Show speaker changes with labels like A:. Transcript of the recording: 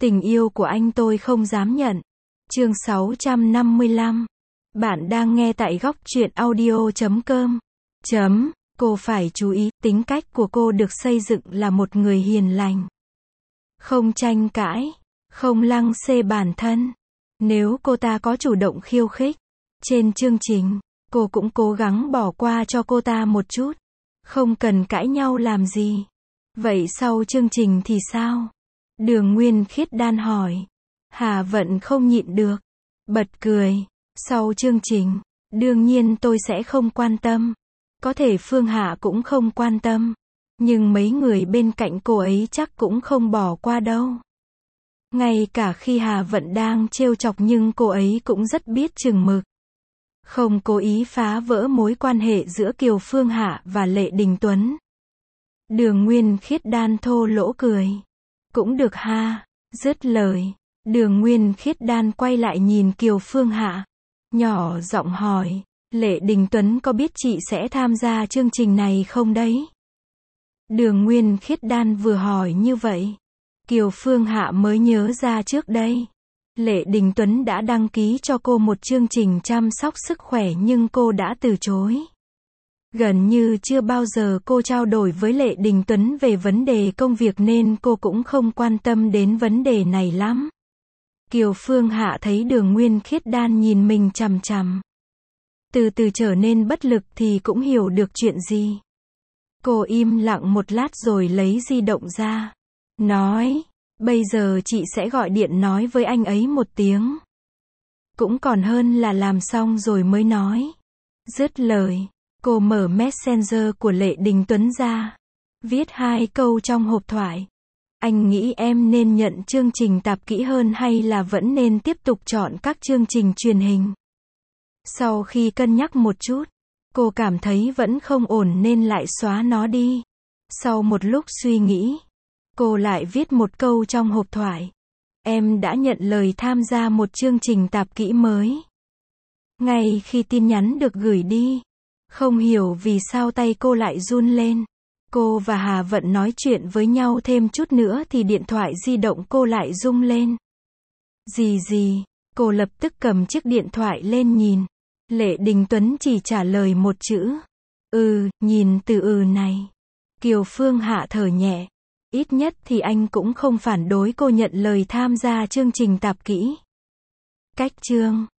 A: Tình yêu của anh tôi không dám nhận. Chương 655. Bạn đang nghe tại góc truyện audio.com. Cô phải chú ý, tính cách của cô được xây dựng là một người hiền lành. Không tranh cãi, không lăng xê bản thân. Nếu cô ta có chủ động khiêu khích trên chương trình, cô cũng cố gắng bỏ qua cho cô ta một chút. Không cần cãi nhau làm gì. Vậy sau chương trình thì sao? Đường Nguyên Khiết Đan hỏi. Hà Vận không nhịn được, bật cười. Sau chương trình, đương nhiên tôi sẽ không quan tâm. Có thể Phương Hạ cũng không quan tâm. Nhưng mấy người bên cạnh cô ấy chắc cũng không bỏ qua đâu. Ngay cả khi Hà Vận đang trêu chọc nhưng cô ấy cũng rất biết chừng mực. Không cố ý phá vỡ mối quan hệ giữa Kiều Phương Hạ và Lệ Đình Tuấn. Đường Nguyên Khiết Đan thô lỗ cười. Cũng được ha. Dứt lời, Đường Nguyên Khiết Đan quay lại nhìn Kiều Phương Hạ. Nhỏ giọng hỏi, Lệ Đình Tuấn có biết chị sẽ tham gia chương trình này không đấy? Đường Nguyên Khiết Đan vừa hỏi như vậy, Kiều Phương Hạ mới nhớ ra trước đây. Lệ Đình Tuấn đã đăng ký cho cô một chương trình chăm sóc sức khỏe nhưng cô đã từ chối. Gần như chưa bao giờ cô trao đổi với Lệ Đình Tuấn về vấn đề công việc nên cô cũng không quan tâm đến vấn đề này lắm. Kiều Phương Hạ thấy Đường Nguyên Khiết Đan nhìn mình chằm chằm. Từ từ trở nên bất lực thì cũng hiểu được chuyện gì. Cô im lặng một lát rồi lấy di động ra. Nói, bây giờ chị sẽ gọi điện nói với anh ấy một tiếng. Cũng còn hơn là làm xong rồi mới nói. Dứt lời, cô mở Messenger của Lệ Đình Tuấn ra. Viết 2 câu trong hộp thoại. Anh nghĩ em nên nhận chương trình tạp kỹ hơn hay là vẫn nên tiếp tục chọn các chương trình truyền hình? Sau khi cân nhắc một chút, cô cảm thấy vẫn không ổn nên lại xóa nó đi. Sau một lúc suy nghĩ, cô lại viết một câu trong hộp thoại. Em đã nhận lời tham gia một chương trình tạp kỹ mới. Ngay khi tin nhắn được gửi đi, không hiểu vì sao tay cô lại run lên. Cô và Hà Vận nói chuyện với nhau thêm chút nữa thì điện thoại di động cô lại rung lên. Gì? Cô lập tức cầm chiếc điện thoại lên nhìn. Lệ Đình Tuấn chỉ trả lời một chữ. Nhìn từ này. Kiều Phương Hạ thở nhẹ. Ít nhất thì anh cũng không phản đối cô nhận lời tham gia chương trình tạp kỹ. Cách chương.